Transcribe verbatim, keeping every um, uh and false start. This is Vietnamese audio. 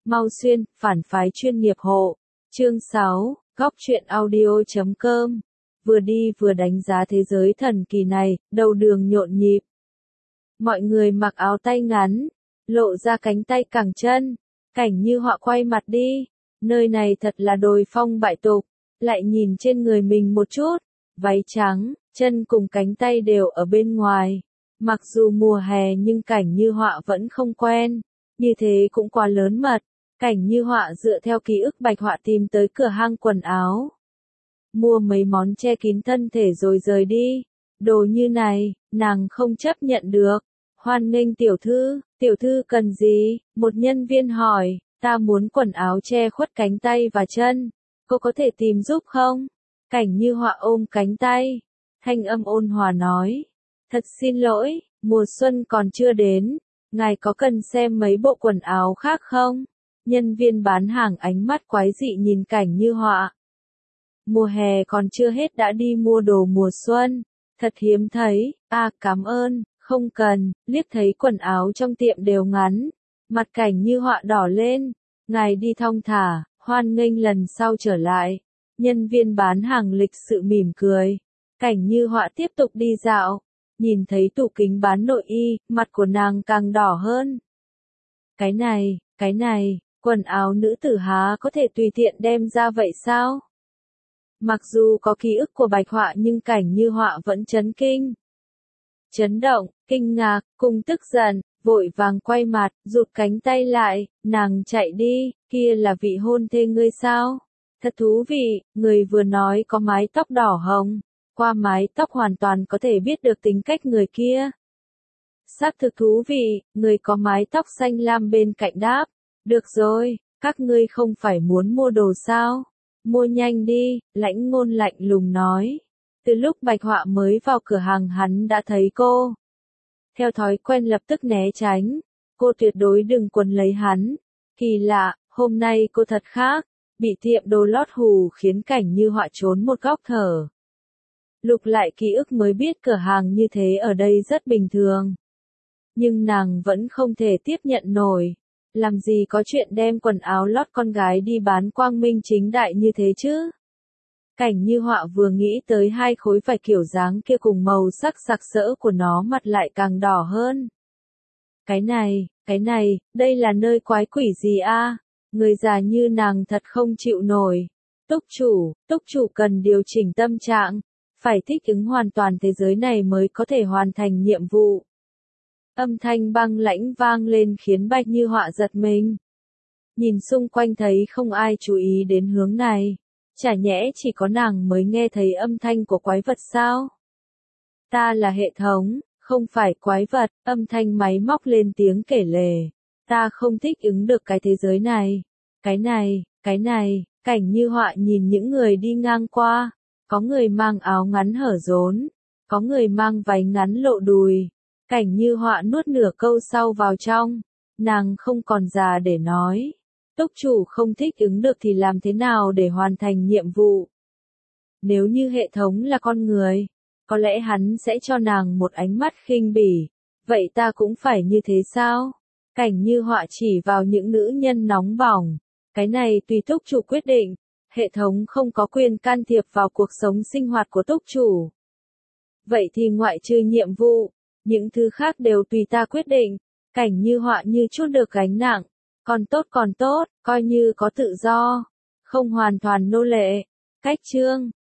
Mau Xuyên, phản phái chuyên nghiệp hộ. Chương sáu, góc truyện audio chấm com. Vừa đi vừa đánh giá thế giới thần kỳ này, đầu đường nhộn nhịp. Mọi người mặc áo tay ngắn, lộ ra cánh tay cẳng chân, cảnh như họa quay mặt đi. Nơi này thật là đồi phong bại tục, lại nhìn trên người mình một chút, váy trắng, chân cùng cánh tay đều ở bên ngoài. Mặc dù mùa hè nhưng cảnh như họa vẫn không quen, như thế cũng quá lớn mật. Cảnh như họa dựa theo ký ức bạch họa tìm tới cửa hang quần áo. Mua mấy món che kín thân thể rồi rời đi. Đồ như này, nàng không chấp nhận được. Hoan nghênh tiểu thư, tiểu thư cần gì? Một nhân viên hỏi, ta muốn quần áo che khuất cánh tay và chân. Cô có thể tìm giúp không? Cảnh như họa ôm cánh tay. Thanh âm ôn hòa nói. Thật xin lỗi, mùa xuân còn chưa đến. Ngài có cần xem mấy bộ quần áo khác không? Nhân viên bán hàng ánh mắt quái dị nhìn cảnh như họa. Mùa hè còn chưa hết đã đi mua đồ mùa xuân. Thật hiếm thấy, à cảm ơn, không cần, liếc thấy quần áo trong tiệm đều ngắn. Mặt cảnh như họa đỏ lên, ngài đi thong thả, hoan nghênh lần sau trở lại. Nhân viên bán hàng lịch sự mỉm cười. Cảnh như họa tiếp tục đi dạo, nhìn thấy tủ kính bán nội y, mặt của nàng càng đỏ hơn. Cái này, cái này. Quần áo nữ tử há có thể tùy tiện đem ra vậy sao? Mặc dù có ký ức của bạch họa nhưng cảnh như họa vẫn chấn kinh. Chấn động, kinh ngạc, cùng tức giận, vội vàng quay mặt, rụt cánh tay lại, nàng chạy đi, kia là vị hôn thê ngươi sao? Thật thú vị, người vừa nói có mái tóc đỏ hồng, qua mái tóc hoàn toàn có thể biết được tính cách người kia. Xác thực thú vị, người có mái tóc xanh lam bên cạnh đáp. Được rồi, các ngươi không phải muốn mua đồ sao? Mua nhanh đi, lãnh ngôn lạnh lùng nói. Từ lúc bạch họa mới vào cửa hàng hắn đã thấy cô. Theo thói quen lập tức né tránh. Cô tuyệt đối đừng quấn lấy hắn. Kỳ lạ, hôm nay cô thật khác. Bị tiệm đồ lót hù khiến cảnh như họa trốn một góc thở. Lục lại ký ức mới biết cửa hàng như thế ở đây rất bình thường. Nhưng nàng vẫn không thể tiếp nhận nổi. Làm gì có chuyện đem quần áo lót con gái đi bán quang minh chính đại như thế chứ? Cảnh như họa vừa nghĩ tới hai khối vải kiểu dáng kia cùng màu sắc sặc sỡ của nó mặt lại càng đỏ hơn. Cái này, cái này, đây là nơi quái quỷ gì a? Người già như nàng thật không chịu nổi. Túc chủ, túc chủ cần điều chỉnh tâm trạng, phải thích ứng hoàn toàn thế giới này mới có thể hoàn thành nhiệm vụ. Âm thanh băng lãnh vang lên khiến bạch như họa giật mình. Nhìn xung quanh thấy không ai chú ý đến hướng này. Chả nhẽ chỉ có nàng mới nghe thấy âm thanh của quái vật sao? Ta là hệ thống, không phải quái vật, âm thanh máy móc lên tiếng kể lể. Ta không thích ứng được cái thế giới này. Cái này, cái này, cảnh như họa nhìn những người đi ngang qua. Có người mang áo ngắn hở rốn. Có người mang váy ngắn lộ đùi. Cảnh như họa nuốt nửa câu sau vào trong, nàng không còn già để nói. Túc chủ không thích ứng được thì làm thế nào để hoàn thành nhiệm vụ? Nếu như hệ thống là con người, có lẽ hắn sẽ cho nàng một ánh mắt khinh bỉ. Vậy ta cũng phải như thế sao? Cảnh như họa chỉ vào những nữ nhân nóng bỏng. Cái này tùy túc chủ quyết định, hệ thống không có quyền can thiệp vào cuộc sống sinh hoạt của túc chủ. Vậy thì ngoại trừ nhiệm vụ, những thứ khác đều tùy ta quyết định. Cảnh như họa như chút được gánh nặng. Còn tốt còn tốt, coi như có tự do. Không hoàn toàn nô lệ. Cách chương.